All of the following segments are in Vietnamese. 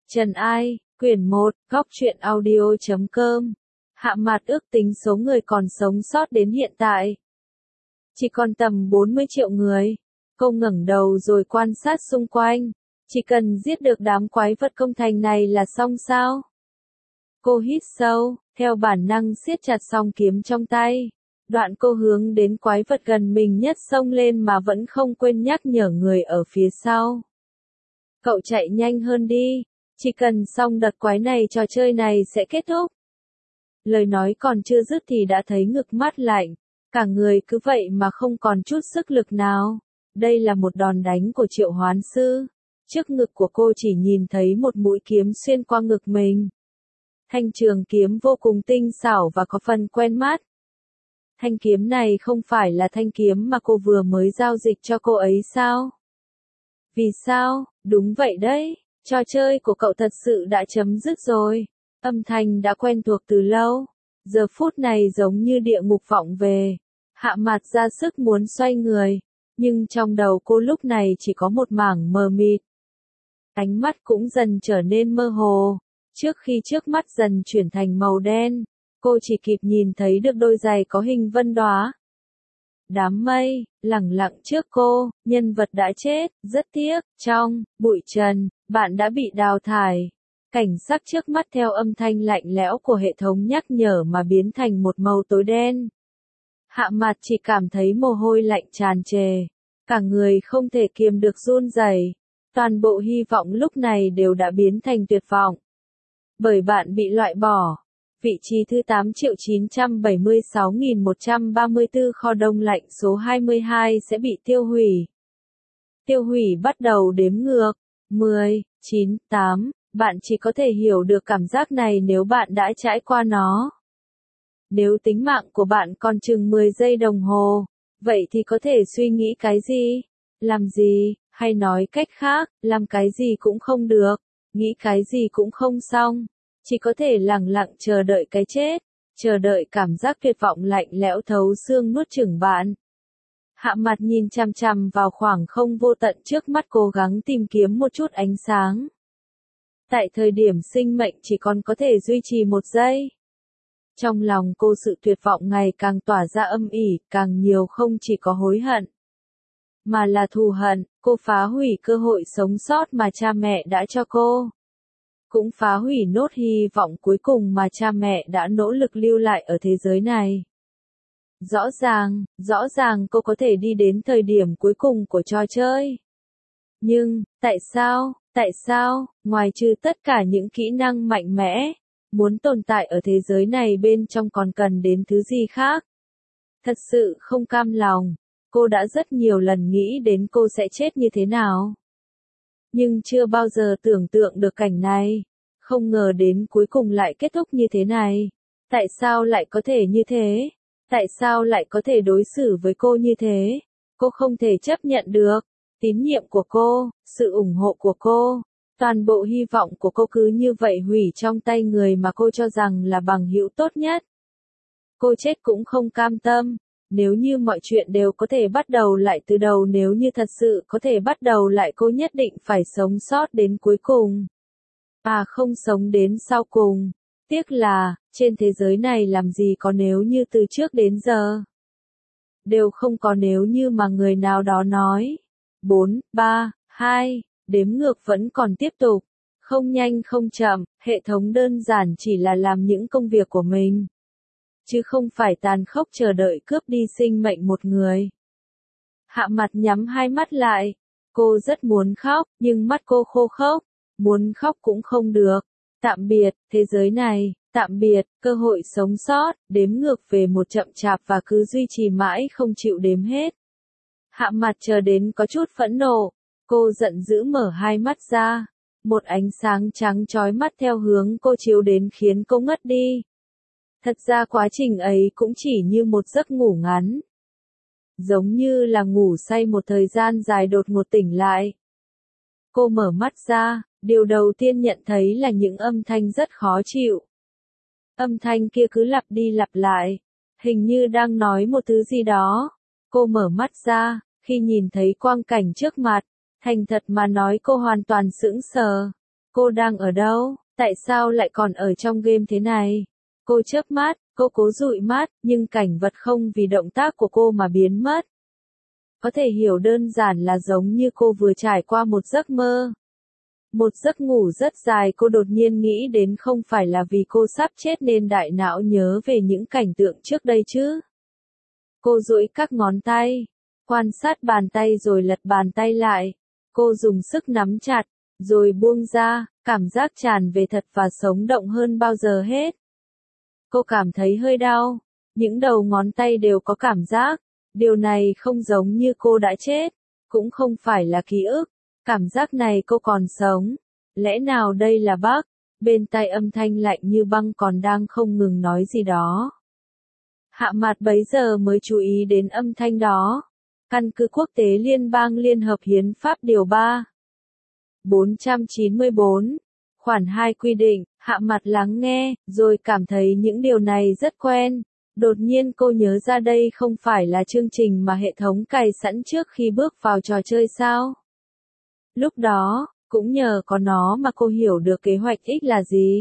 Trần Ai, quyển 1, góc truyện audio.com. Hạ Mạt ước tính số người còn sống sót đến hiện tại chỉ còn tầm 40 triệu người. Cô ngẩng đầu rồi quan sát xung quanh. Chỉ cần giết được đám quái vật công thành này là xong sao? Cô hít sâu, theo bản năng siết chặt song kiếm trong tay. Đoạn cô hướng đến quái vật gần mình nhất xông lên mà vẫn không quên nhắc nhở người ở phía sau. Cậu chạy nhanh hơn đi, chỉ cần xong đợt quái này trò chơi này sẽ kết thúc. Lời nói còn chưa dứt thì đã thấy ngực mát lạnh, cả người cứ vậy mà không còn chút sức lực nào. Đây là một đòn đánh của Triệu Hoán Sư. Trước ngực của cô chỉ nhìn thấy một mũi kiếm xuyên qua ngực mình. Thanh trường kiếm vô cùng tinh xảo và có phần quen mắt. Thanh kiếm này không phải là thanh kiếm mà cô vừa mới giao dịch cho cô ấy sao? Vì sao? Đúng vậy đấy, trò chơi của cậu thật sự đã chấm dứt rồi. Âm thanh đã quen thuộc từ lâu. Giờ phút này giống như địa ngục vọng về. Hạ Mạt ra sức muốn xoay người, nhưng trong đầu cô lúc này chỉ có một mảng mờ mịt. Ánh mắt cũng dần trở nên mơ hồ. Trước khi trước mắt dần chuyển thành màu đen, cô chỉ kịp nhìn thấy được đôi giày có hình vân đóa. Đám mây, lẳng lặng trước cô, nhân vật đã chết, rất tiếc, trong bụi trần, bạn đã bị đào thải. Cảnh sắc trước mắt theo âm thanh lạnh lẽo của hệ thống nhắc nhở mà biến thành một màu tối đen. Hạ Mạt chỉ cảm thấy mồ hôi lạnh tràn trề, cả người không thể kiềm được run rẩy. Toàn bộ hy vọng lúc này đều đã biến thành tuyệt vọng. Bởi bạn bị loại bỏ. Vị trí thứ 8.976.134 kho đông lạnh số 22 sẽ bị tiêu hủy. Tiêu hủy bắt đầu đếm ngược. 10, 9, 8. Bạn chỉ có thể hiểu được cảm giác này nếu bạn đã trải qua nó. Nếu tính mạng của bạn còn chừng 10 giây đồng hồ, vậy thì có thể suy nghĩ cái gì? Làm gì? Hay nói cách khác, làm cái gì cũng không được, nghĩ cái gì cũng không xong. Chỉ có thể lặng lặng chờ đợi cái chết, chờ đợi cảm giác tuyệt vọng lạnh lẽo thấu xương nuốt chửng bạn. Hạ Mạt nhìn chằm chằm vào khoảng không vô tận trước mắt, cố gắng tìm kiếm một chút ánh sáng. Tại thời điểm sinh mệnh chỉ còn có thể duy trì 1 giây. Trong lòng cô sự tuyệt vọng ngày càng tỏa ra âm ỉ, càng nhiều không chỉ có hối hận, mà là thù hận. Cô phá hủy cơ hội sống sót mà cha mẹ đã cho cô. Cũng phá hủy nốt hy vọng cuối cùng mà cha mẹ đã nỗ lực lưu lại ở thế giới này. Rõ ràng cô có thể đi đến thời điểm cuối cùng của trò chơi. Nhưng, tại sao, ngoài trừ tất cả những kỹ năng mạnh mẽ, muốn tồn tại ở thế giới này bên trong còn cần đến thứ gì khác? Thật sự không cam lòng, cô đã rất nhiều lần nghĩ đến cô sẽ chết như thế nào. Nhưng chưa bao giờ tưởng tượng được cảnh này, không ngờ đến cuối cùng lại kết thúc như thế này. Tại sao lại có thể như thế? Tại sao lại có thể đối xử với cô như thế? Cô không thể chấp nhận được. Tín nhiệm của cô, sự ủng hộ của cô, toàn bộ hy vọng của cô cứ như vậy hủy trong tay người mà cô cho rằng là bằng hữu tốt nhất. Cô chết cũng không cam tâm. Nếu như mọi chuyện đều có thể bắt đầu lại từ đầu, nếu như thật sự có thể bắt đầu lại, cô nhất định phải sống sót đến cuối cùng. Không sống đến sau cùng. Tiếc là, trên thế giới này làm gì có nếu như, từ trước đến giờ đều không có nếu như mà người nào đó nói. 4, 3, 2, đếm ngược vẫn còn tiếp tục. Không nhanh không chậm, hệ thống đơn giản chỉ là làm những công việc của mình, chứ không phải tàn khốc chờ đợi cướp đi sinh mệnh một người. Hạ Mạt nhắm hai mắt lại. Cô rất muốn khóc, nhưng mắt cô khô khốc. Muốn khóc cũng không được. Tạm biệt, thế giới này, tạm biệt, cơ hội sống sót, đếm ngược về một chậm chạp và cứ duy trì mãi không chịu đếm hết. Hạ Mạt chờ đến có chút phẫn nộ. Cô giận dữ mở hai mắt ra. Một ánh sáng trắng chói mắt theo hướng cô chiếu đến khiến cô ngất đi. Thật ra quá trình ấy cũng chỉ như một giấc ngủ ngắn. Giống như là ngủ say một thời gian dài đột ngột tỉnh lại. Cô mở mắt ra, điều đầu tiên nhận thấy là những âm thanh rất khó chịu. Âm thanh kia cứ lặp đi lặp lại, hình như đang nói một thứ gì đó. Cô mở mắt ra, khi nhìn thấy quang cảnh trước mặt, thành thật mà nói cô hoàn toàn sững sờ. Cô đang ở đâu? Tại sao lại còn ở trong game thế này? Cô chớp mắt, cô cố dụi mắt, nhưng cảnh vật không vì động tác của cô mà biến mất. Có thể hiểu đơn giản là giống như cô vừa trải qua một giấc mơ. Một giấc ngủ rất dài, cô đột nhiên nghĩ đến không phải là vì cô sắp chết nên đại não nhớ về những cảnh tượng trước đây chứ. Cô duỗi các ngón tay, quan sát bàn tay rồi lật bàn tay lại. Cô dùng sức nắm chặt, rồi buông ra, cảm giác tràn về thật và sống động hơn bao giờ hết. Cô cảm thấy hơi đau, những đầu ngón tay đều có cảm giác. Điều này không giống như cô đã chết, cũng không phải là ký ức. Cảm giác này cô còn sống. Lẽ nào đây là bác? Bên tai âm thanh lạnh như băng còn đang không ngừng nói gì đó. Hạ Mạt bấy giờ mới chú ý đến âm thanh đó. Căn cứ quốc tế liên bang Liên hợp Hiến pháp điều 3. 494, khoản 2 quy định, Hạ Mạt lắng nghe, rồi cảm thấy những điều này rất quen. Đột nhiên cô nhớ ra đây không phải là chương trình mà hệ thống cài sẵn trước khi bước vào trò chơi sao? Lúc đó, cũng nhờ có nó mà cô hiểu được kế hoạch X là gì.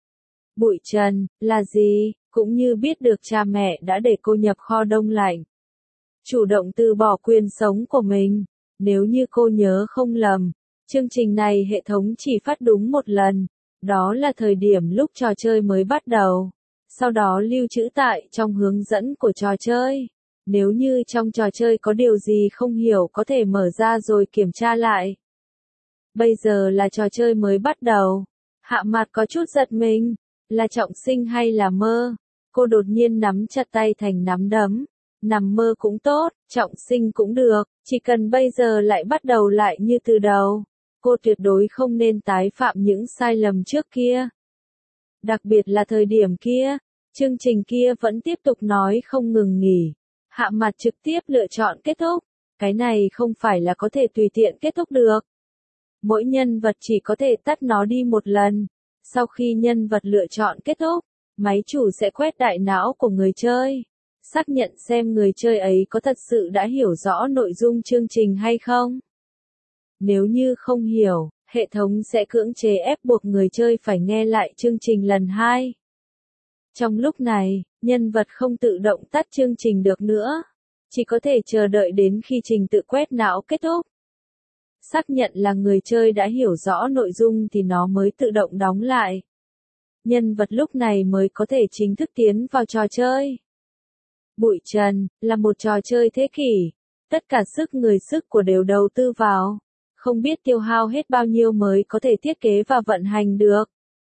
Bụi trần, là gì, cũng như biết được cha mẹ đã để cô nhập kho đông lạnh. Chủ động từ bỏ quyền sống của mình. Nếu như cô nhớ không lầm, chương trình này hệ thống chỉ phát đúng một lần. Đó là thời điểm lúc trò chơi mới bắt đầu. Sau đó lưu trữ tại trong hướng dẫn của trò chơi. Nếu như trong trò chơi có điều gì không hiểu có thể mở ra rồi kiểm tra lại. Bây giờ là trò chơi mới bắt đầu. Hạ Mạt có chút giật mình. Là trọng sinh hay là mơ? Cô đột nhiên nắm chặt tay thành nắm đấm. Nằm mơ cũng tốt, trọng sinh cũng được, chỉ cần bây giờ lại bắt đầu lại như từ đầu. Cô tuyệt đối không nên tái phạm những sai lầm trước kia. Đặc biệt là thời điểm kia, chương trình kia vẫn tiếp tục nói không ngừng nghỉ. Hạ Mạt trực tiếp lựa chọn kết thúc. Cái này không phải là có thể tùy tiện kết thúc được. Mỗi nhân vật chỉ có thể tắt nó đi một lần. Sau khi nhân vật lựa chọn kết thúc, máy chủ sẽ quét đại não của người chơi. Xác nhận xem người chơi ấy có thật sự đã hiểu rõ nội dung chương trình hay không. Nếu như không hiểu, hệ thống sẽ cưỡng chế ép buộc người chơi phải nghe lại chương trình lần 2. Trong lúc này, nhân vật không tự động tắt chương trình được nữa. Chỉ có thể chờ đợi đến khi trình tự quét não kết thúc. Xác nhận là người chơi đã hiểu rõ nội dung thì nó mới tự động đóng lại. Nhân vật lúc này mới có thể chính thức tiến vào trò chơi. Bụi trần, là một trò chơi thế kỷ. Tất cả sức người sức của đều đầu tư vào. Không biết tiêu hao hết bao nhiêu mới có thể thiết kế và vận hành được.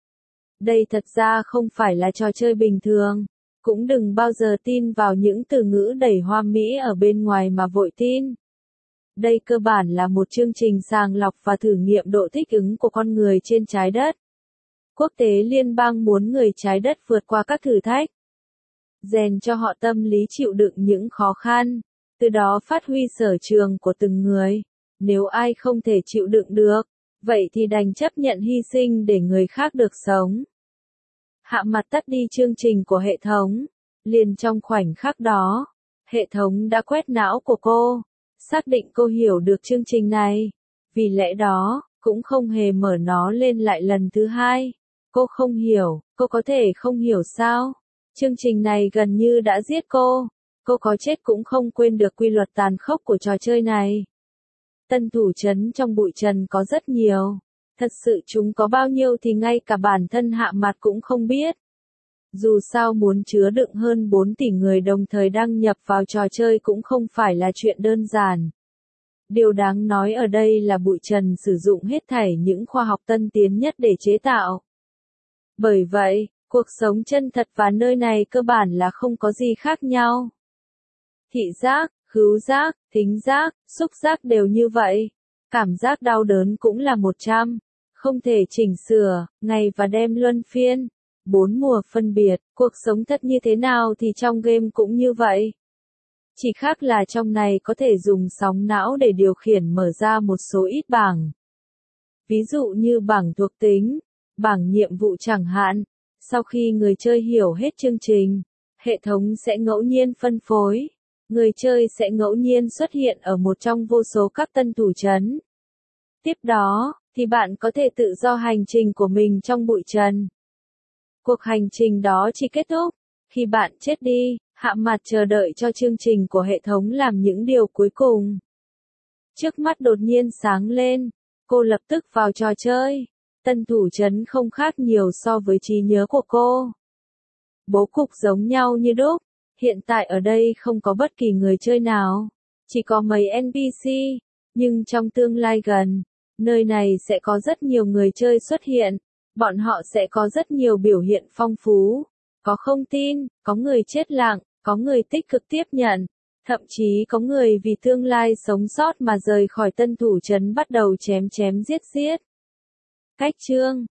Đây thật ra không phải là trò chơi bình thường. Cũng đừng bao giờ tin vào những từ ngữ đầy hoa mỹ ở bên ngoài mà vội tin. Đây cơ bản là một chương trình sàng lọc và thử nghiệm độ thích ứng của con người trên trái đất. Quốc tế liên bang muốn người trái đất vượt qua các thử thách. Rèn cho họ tâm lý chịu đựng những khó khăn. Từ đó phát huy sở trường của từng người. Nếu ai không thể chịu đựng được, vậy thì đành chấp nhận hy sinh để người khác được sống. Hạ Mạt tắt đi chương trình của hệ thống. Liền trong khoảnh khắc đó, hệ thống đã quét não của cô. Xác định cô hiểu được chương trình này. Vì lẽ đó, cũng không hề mở nó lên lại lần thứ 2. Cô không hiểu, cô có thể không hiểu sao? Chương trình này gần như đã giết cô. Cô có chết cũng không quên được quy luật tàn khốc của trò chơi này. Tân thủ trấn trong bụi trần có rất nhiều. Thật sự chúng có bao nhiêu thì ngay cả bản thân Hạ Mạt cũng không biết. Dù sao muốn chứa đựng hơn 4 tỷ người đồng thời đăng nhập vào trò chơi cũng không phải là chuyện đơn giản. Điều đáng nói ở đây là bụi trần sử dụng hết thảy những khoa học tân tiến nhất để chế tạo. Bởi vậy, cuộc sống chân thật và nơi này cơ bản là không có gì khác nhau. Thị giác, khứu giác, thính giác, xúc giác đều như vậy. Cảm giác đau đớn cũng là 100. Không thể chỉnh sửa, ngày và đêm luân phiên. 4 mùa phân biệt, cuộc sống thật như thế nào thì trong game cũng như vậy. Chỉ khác là trong này có thể dùng sóng não để điều khiển mở ra một số ít bảng. Ví dụ như bảng thuộc tính, bảng nhiệm vụ chẳng hạn. Sau khi người chơi hiểu hết chương trình, hệ thống sẽ ngẫu nhiên phân phối. Người chơi sẽ ngẫu nhiên xuất hiện ở một trong vô số các tân thủ trấn. Tiếp đó, thì bạn có thể tự do hành trình của mình trong bụi trần. Cuộc hành trình đó chỉ kết thúc khi bạn chết đi, hạ mặt chờ đợi cho chương trình của hệ thống làm những điều cuối cùng. Trước mắt đột nhiên sáng lên, cô lập tức vào trò chơi. Tân thủ trấn không khác nhiều so với trí nhớ của cô. Bố cục giống nhau như đúc, hiện tại ở đây không có bất kỳ người chơi nào, chỉ có mấy NPC, nhưng trong tương lai gần, nơi này sẽ có rất nhiều người chơi xuất hiện, bọn họ sẽ có rất nhiều biểu hiện phong phú, có không tin, có người chết lặng, có người tích cực tiếp nhận, thậm chí có người vì tương lai sống sót mà rời khỏi tân thủ trấn bắt đầu chém chém giết giết. Cách chương